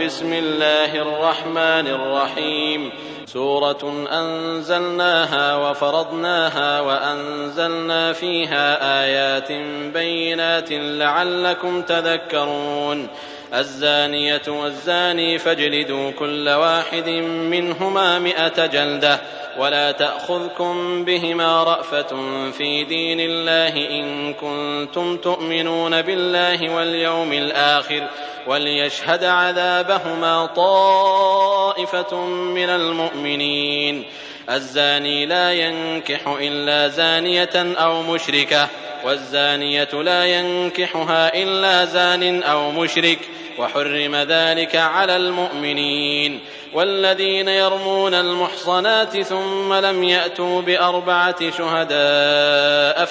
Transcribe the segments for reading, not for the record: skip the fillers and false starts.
بسم الله الرحمن الرحيم. سورة أنزلناها وفرضناها وأنزلنا فيها آيات بينات لعلكم تذكرون. الزانية والزاني فاجلدوا كل واحد منهما 100 جلدة ولا تأخذكم بهما رأفة في دين الله إن كنتم تؤمنون بالله واليوم الآخر وليشهد عذابهما طائفة من المؤمنين. الزاني لا ينكح إلا زانية أو مشركة والزانية لا ينكحها إلا زان أو مشرك وحرم ذلك على المؤمنين. والذين يرمون المحصنات ثم لم يأتوا ب4 شهداء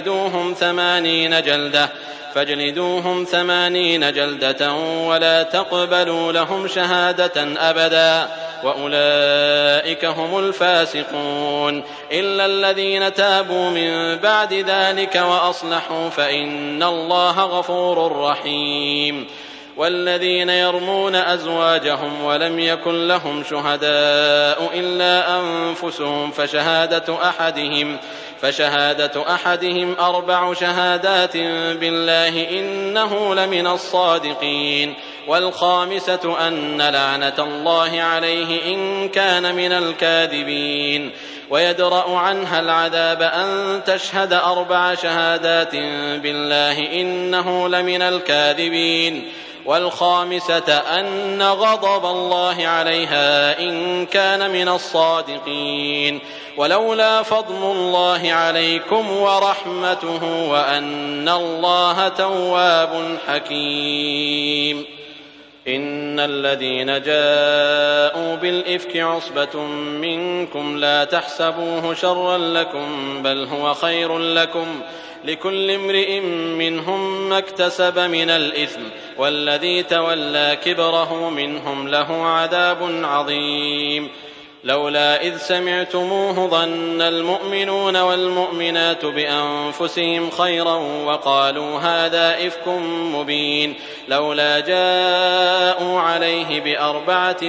فاجلدوهم 80 جلدة ولا تقبلوا لهم شهادة أبدا وأولئك هم الفاسقون إلا الذين تابوا من بعد ذلك وأصلحوا فإن الله غفور رحيم. والذين يرمون أزواجهم ولم يكن لهم شهداء إلا أنفسهم فشهادة أحدهم 4 شهادات بالله إنه لمن الصادقين والخامسة أن لعنة الله عليه إن كان من الكاذبين. ويدرأ عنها العذاب أن تشهد 4 شهادات بالله إنه لمن الكاذبين والخامسة أن غضب الله عليها إن كان من الصادقين. ولولا فضل الله عليكم ورحمته وأن الله تواب حكيم. إن الذين جاءوا بالإفك عصبة منكم لا تحسبوه شرا لكم بل هو خير لكم لكل امرئ منهم ما اكتسب من الإثم والذي تولى كبره منهم له عذاب عظيم. لولا إذ سمعتموه ظن المؤمنون والمؤمنات بأنفسهم خيرا وقالوا هذا إفك مبين لولا جاءوا عليه ب4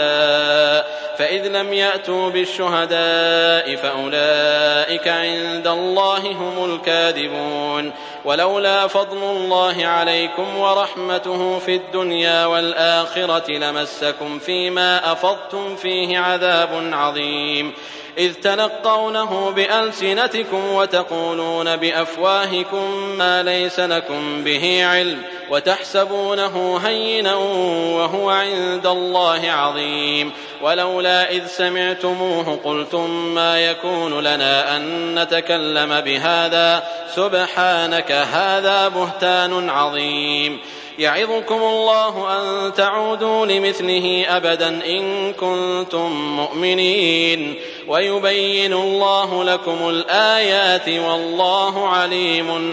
شهداء فإذ لم يأتوا بالشهداء فأولئك عند الله هم الكاذبون. ولولا فضل الله عليكم ورحمته في الدنيا والآخرة لمسكم فيما أفضتم فيه عذاب عظيم إذ تلقونه بألسنتكم وتقولون بأفواهكم ما ليس لكم به علم وتحسبونه هينا وهو عند الله عظيم. ولولا إذ سمعتموه قلتم ما يكون لنا أن نتكلم بهذا سبحانك هذا بهتان عظيم. يعظكم الله أن تعودوا لمثله أبدا إن كنتم مؤمنين ويبين الله لكم الآيات والله عليم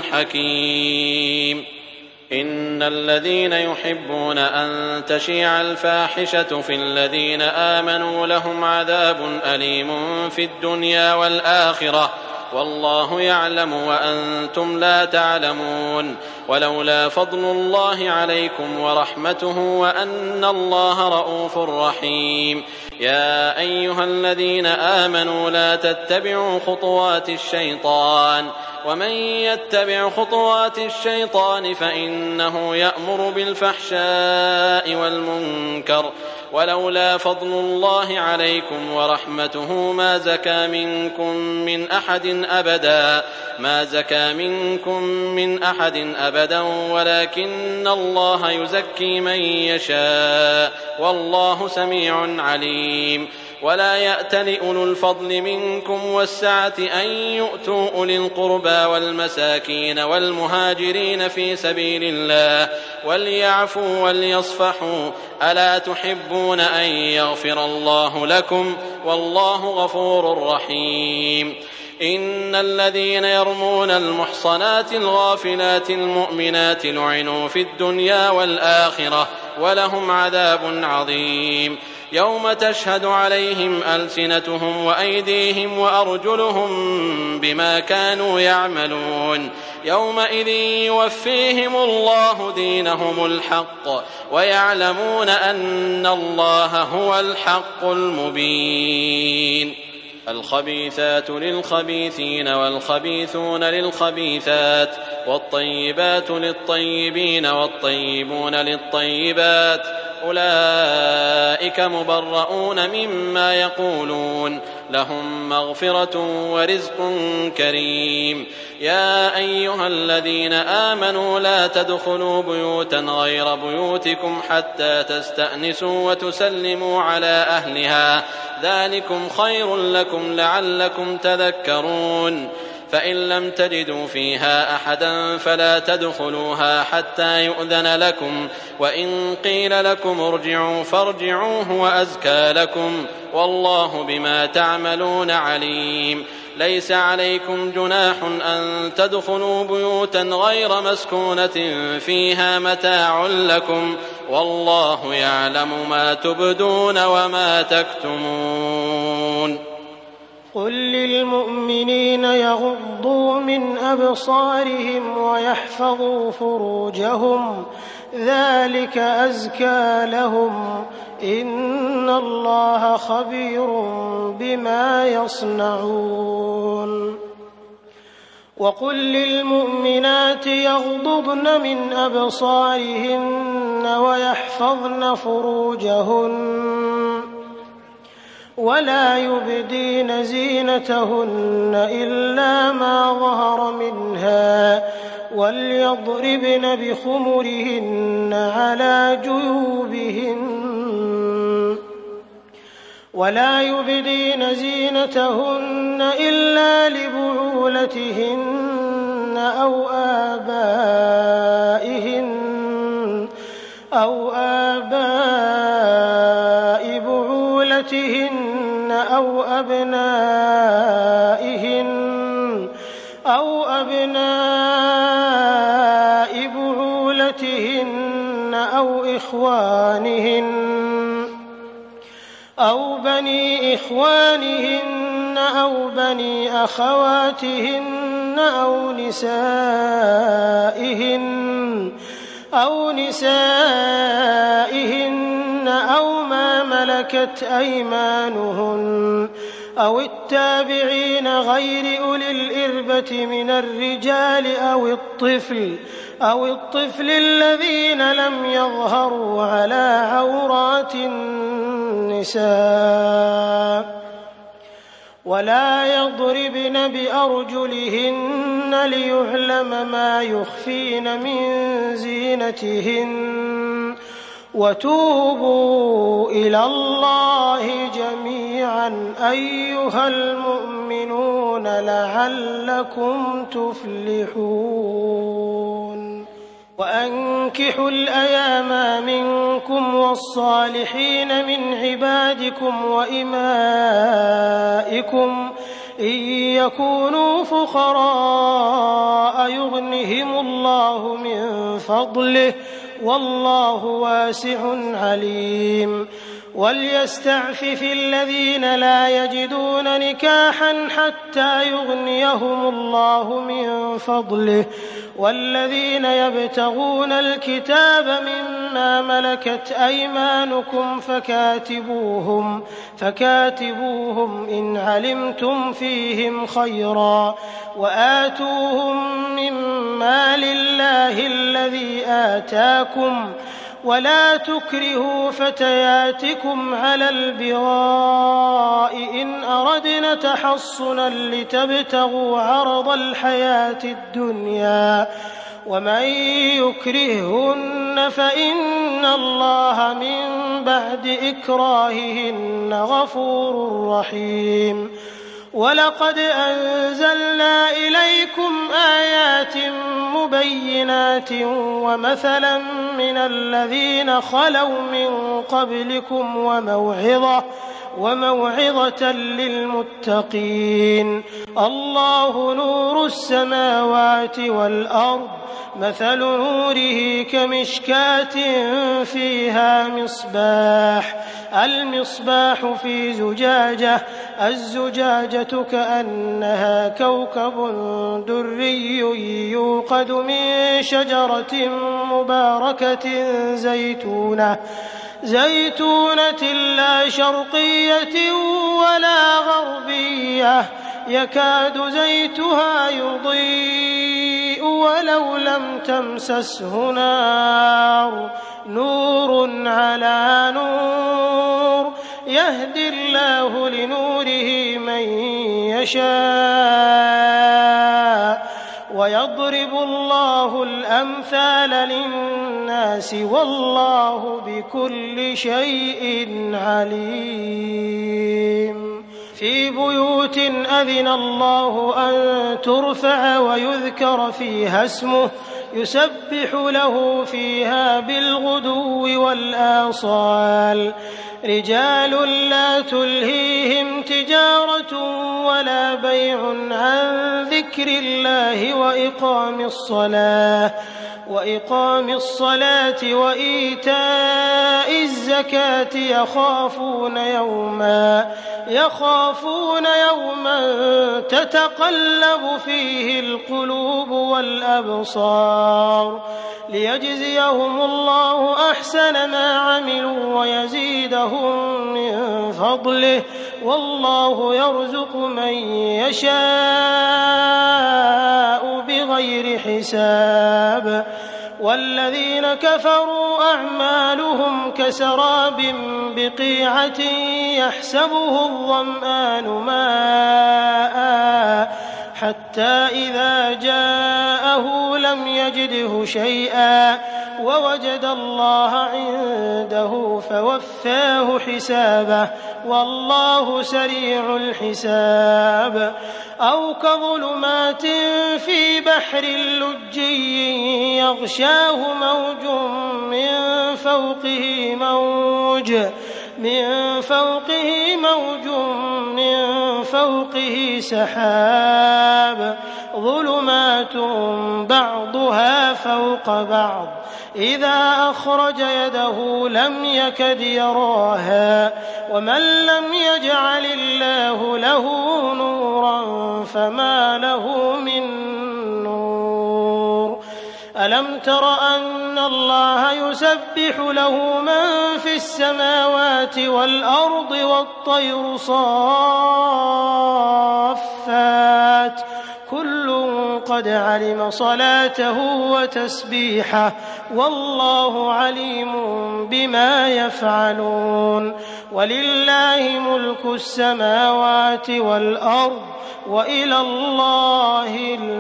حكيم. إن الذين يحبون أن تشيع الفاحشة في الذين آمنوا لهم عذاب أليم في الدنيا والآخرة والله يعلم وأنتم لا تعلمون. ولولا فضل الله عليكم ورحمته وأن الله رؤوف رحيم. يا أيها الذين آمنوا لا تتبعوا خطوات الشيطان ومن يتبع خطوات الشيطان فإنه يأمر بالفحشاء والمنكر ولولا فضل الله عليكم ورحمته ما زكى منكم من أحد أبدا ولكن الله يزكي من يشاء والله سميع عليم. ولا يأتل أولو الفضل منكم والسعة أن يؤتوا أولي القربى والمساكين والمهاجرين في سبيل الله وليعفوا وليصفحوا ألا تحبون أن يغفر الله لكم والله غفور رحيم. إن الذين يرمون المحصنات الغافلات المؤمنات لعنوا في الدنيا والآخرة ولهم عذاب عظيم. يوم تشهد عليهم ألسنتهم وأيديهم وأرجلهم بما كانوا يعملون يومئذ يوفيهم الله دينهم الحق ويعلمون أن الله هو الحق المبين. الخبيثات للخبيثين والخبيثون للخبيثات والطيبات للطيبين والطيبون للطيبات أولئك مبرؤون مما يقولون لهم مغفرة ورزق كريم. يا أيها الذين آمنوا لا تدخلوا بيوتا غير بيوتكم حتى تستأنسوا وتسلموا على أهلها ذلكم خير لكم لعلكم تذكرون. فإن لم تجدوا فيها أحدا فلا تدخلوها حتى يؤذن لكم وإن قيل لكم ارجعوا فارجعوا هو أزكى لكم والله بما تعملون عليم. ليس عليكم جناح أن تدخلوا بيوتا غير مسكونة فيها متاع لكم والله يعلم ما تبدون وما تكتمون. قل للمؤمنين يغضوا من أبصارهم ويحفظوا فروجهم ذلك أزكى لهم إن الله خبير بما يصنعون. وقل للمؤمنات يغضضن من أبصارهن ويحفظن فروجهن ولا يبدين زينتهن إلا ما ظهر منها وليضربن بخمرهن على جيوبهن ولا يبدين زينتهن إلا لبعولتهن أو آباء بعولتهن أو أبناء بعولتهن أو إخوانهن أو بني إخوانهن أو بني أخواتهن أو نسائهن أو ما ملكت أيمانهن أو التابعين غير أولي الإربة من الرجال أو الطفل الذين لم يظهروا على عورات النساء ولا يضربن بأرجلهن ليعلم ما يخفين من زينتهن وتوبوا إلى الله جميعا أيها المؤمنون لعلكم تفلحون. وأنكحوا الأيام منكم والصالحين من عبادكم وإمائكم إن يكونوا فقراء يغنهم الله من فضله والله واسع عليم. وليستعفف الذين لا يجدون نكاحا حتى يغنيهم الله من فضله والذين يبتغون الكتاب مما ملكت أيمانكم فكاتبوهم إن علمتم فيهم خيرا وآتوهم من مال الله الذي آتاكم ولا تكرهوا فتياتكم على البغاء إن أردنا تحصنا لتبتغوا عرض الحياة الدنيا ومن يكرههن فإن الله من بعد إكراههن غفور رحيم. ولقد أنزلنا إليكم آيات مبينات ومثلا من الذين خلوا من قبلكم وموعظة للمتقين. الله نور السماوات والأرض، مثل نوره كمشكاة فيها مصباح، المصباح في زجاجة، الزجاجة كأنها كوكب دري يوقد من شجرة مباركة زيتونة لا شرقية ولا غربية، يكاد زيتها يضيء ولو لم تمسسه نار، نور على نور، يهدي الله لنوره من يشاء، ويضرب الله الأمثال للناس، والله بكل شيء عليم. في بيوت أذن الله أن ترفع ويذكر فيها اسمه يسبح له فيها بالغدو والآصال، رجال لا تلهيهم تجارة ولا بيع عن ذكر الله وإقام الصلاة وإيتاء الزكاة، يخافون يوما تتقلب فيه القلوب والأبصار، ليجزيهم الله أحسن ما عملوا ويزيدهم من فضله، والله يرزق من يشاء بغير حساب. والذين كفروا أعمالهم كسراب بقيعة يحسبه الظمآن ماء حتى إذا جاءه لم يجده شيئا ووجد الله عنده فوفاه حسابه، والله سريع الحساب. أو كظلمات في بحر لجي يغشاه موج من فوقه سحاب، ظلمات بعضها فوق بعض، إذا أخرج يده لم يكد يراها، ومن لم يجعل الله له نورا فما له من نور. ألم تر أن الله يسبح له من في السماوات والأرض والطير صافات، كل قد علم صلاته وتسبيحه، والله عليم بما يفعلون. ولله ملك السماوات والأرض، وإلى الله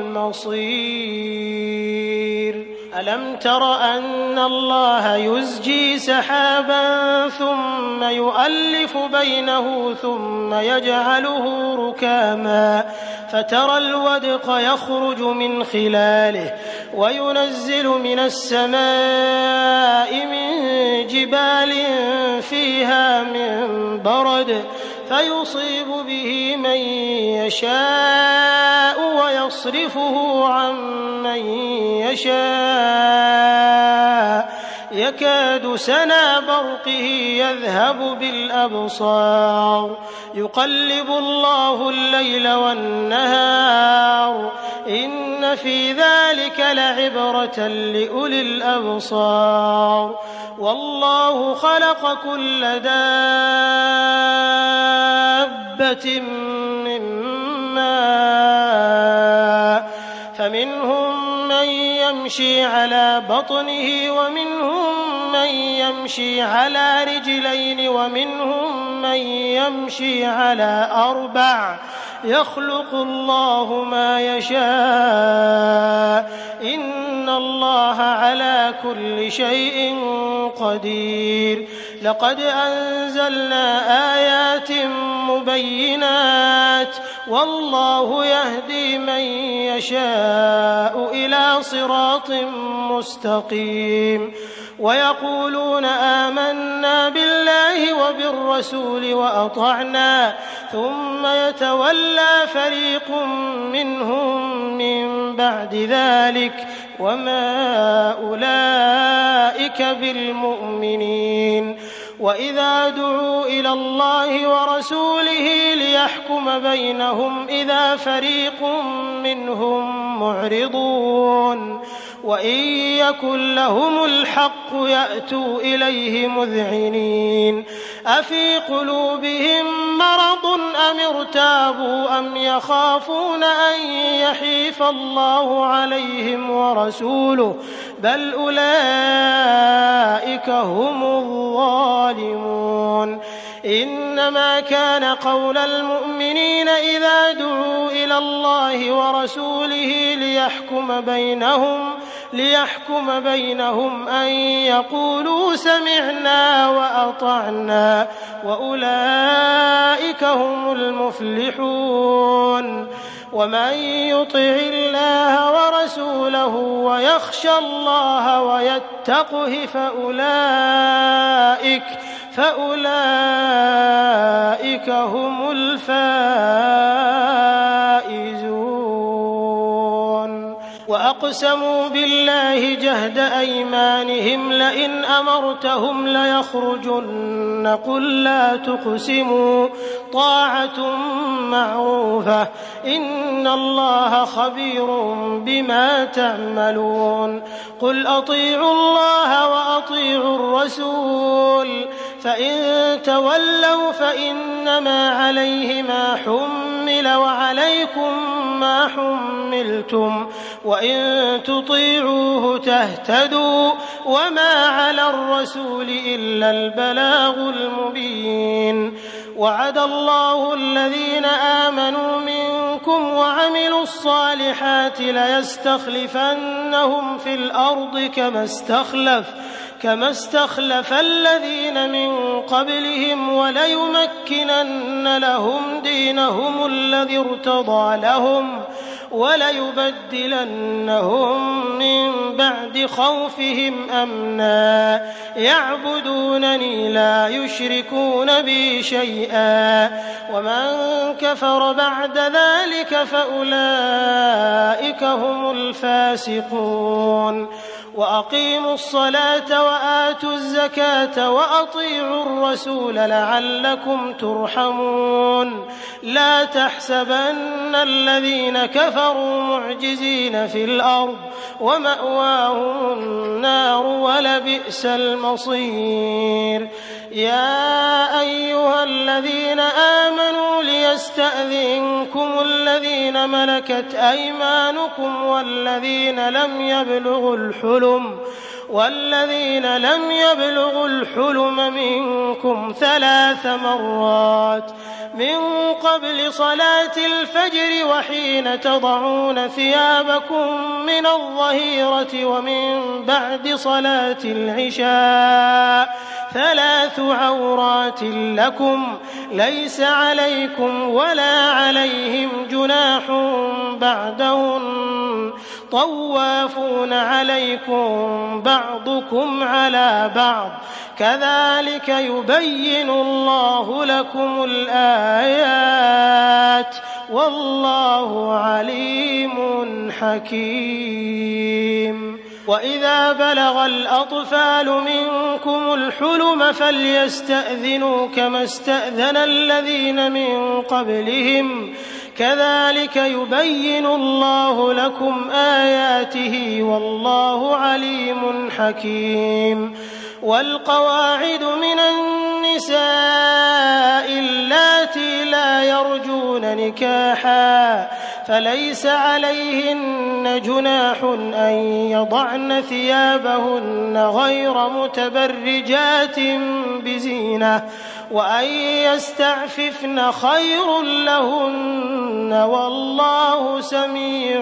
المصير. ألم تر أن الله يزجي سحابا ثم يؤلف بينه ثم يجعله ركاما فترى الودق يخرج من خلاله، وينزل من السماء من جبال فيها من برد فيصيب به من يشاء ويصرفه عن من يشاء، يكاد سنا برقه يذهب بالأبصار، يقلب الله الليل والنهار، إن في ذلك لعبرة لأولي الأبصار. والله خلق كل دابة من ماء، فمنهم من يمشي على بطنه، ومنهم من يمشي على رجلين، ومنهم من يمشي على أربع، يخلق الله ما يشاء، إن الله على كل شيء قدير. لقد أنزلنا آيات مبينات، والله يهدي من يشاء إلى صراط مستقيم. ويقولون آمنا بالله بالرسول وأطعنا ثم يتولى فريق منهم من بعد ذلك وما أولئك بالمؤمنين وإذا دعوا إلى الله ورسوله ليحكم بينهم إذا فريق منهم معرضون وإن يكن لهم الحق يأتوا إليه مذعنين أفي قلوبهم مرض أم ارتابوا أم يخافون أن يحيف الله عليهم ورسوله بل أولئك هم الظالمون إنما كان قول المؤمنين إذا دعوا إلى الله ورسوله ليحكم بينهم أن يقولوا سمعنا وأطعنا وأولئك هم المفلحون ومن يطع الله ورسوله ويخشى الله ويتقه فأولئك هم الفائزون وأقسموا بالله جهد أيمانهم لئن أمرتهم ليخرجن قل لا تقسموا طاعة معروفة إن الله خبير بما تعملون قل أطيعوا الله وأطيعوا الرسول فإن تولوا فإنما عليه ما حمل وعليكم ما حملتم وإن تطيعوه تهتدوا وما على الرسول إلا البلاغ المبين وعد الله الذين آمنوا منكم وعملوا الصالحات ليستخلفنهم في الأرض كما استخلف الذين من قبلهم وليمكنن لهم دينهم الذي ارتضى لهم وليبدلنهم من بعد خوفهم أمنا يعبدونني لا يشركون بي شيئا ومن كفر بعد ذلك فأولئك هم الفاسقون وأقيموا الصلاة وآتوا الزكاة وأطيعوا الرسول لعلكم ترحمون لا تحسبن الذين كفروا معجزين في الأرض ومأواهم النار ولبئس المصير يا أيها الذين آمنوا ليستأذنكم الذين ملكت أيمانكم والذين لم يبلغوا الحلم منكم 3 مرات من قبل صلاة الفجر وحين تضعون ثيابكم من الظهيرة ومن بعد صلاة العشاء 3 عورات لكم ليس عليكم ولا عليهم جناح بعدهن طوافون عليكم بعضكم على بعض كذلك يبين الله لكم الآيات والله عليم حكيم وإذا بلغ الأطفال منكم الحلم فليستأذنوا كما استأذن الذين من قبلهم كذلك يبين الله لكم آياته والله عليم حكيم والقواعد من النساء اللاتي لا يرجون نكاحا فليس عليهن جناح أن يضعن ثيابهن غير متبرجات بزينة وأن يستعففن خير لهن والله سميع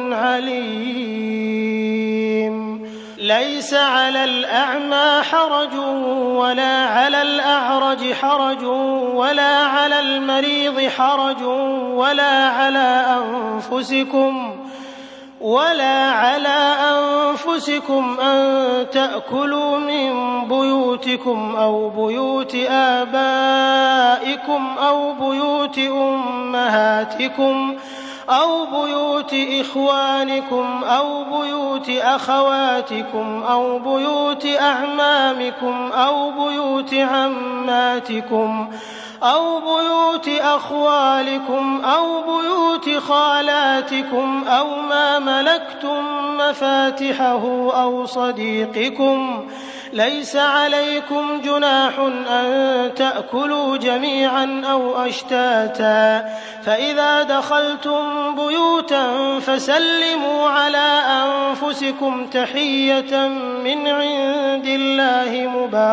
عليم ليس على الأعمى حرج ولا على الأعرج حرج ولا على المريض حرج ولا على ولا على أنفسكم أن تأكلوا من بيوتكم أو بيوت آبائكم أو بيوت أمهاتكم أو بيوت إخوانكم أو بيوت أخواتكم أو بيوت أعمامكم أو بيوت عماتكم أو بيوت أخوالكم أو بيوت خالاتكم أو ما ملكتم مفاتحه أو صديقكم. ليس عليكم جناح أن تأكلوا جميعا أو أشتاتا، فإذا دخلتم بيوتا فسلموا على أنفسكم تحية من عند الله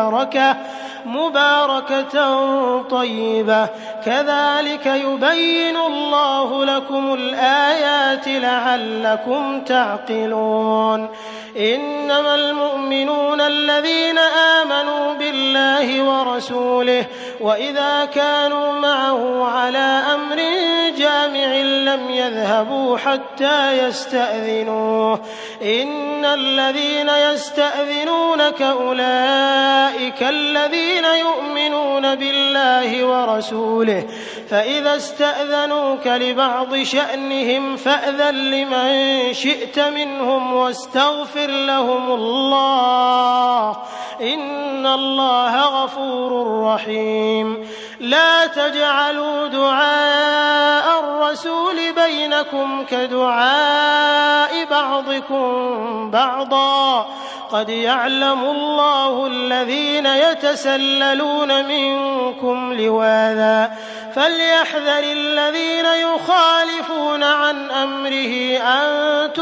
مباركة طيبة، كذلك يبين الله لكم الآيات لعلكم تعقلون. إنما المؤمنون الذين آمنوا بالله ورسوله وإذا كانوا معه على أمر جامع لم يذهبوا حتى يستأذنوه. إن الذين يستأذنونك أولئك الذين يؤمنون بالله ورسوله، فإذا استأذنوك لبعض شأنهم فأذن لمن شئت منهم واستغفر لهم الله، إن الله غفور رحيم. لا تجعلوا دعاء الرسول بينكم كدعاء بعضكم بعضا، قد يعلم الله الذين يتسللون منكم لواذا، فليحذر الذين يخالفون عن أمره أن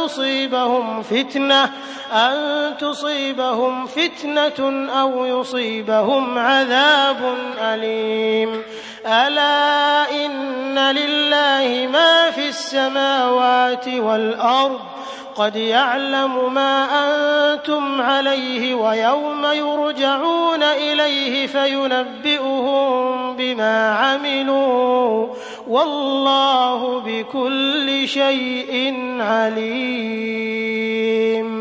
تصيبهم فتنة أو يصيبهم عذاب أليم. ألا إن لله ما في السماوات والأرض، قد يعلم ما أنتم عليه ويوم يرجعون إليه فينبئهم بما عملوا، والله بكل شيء عليم.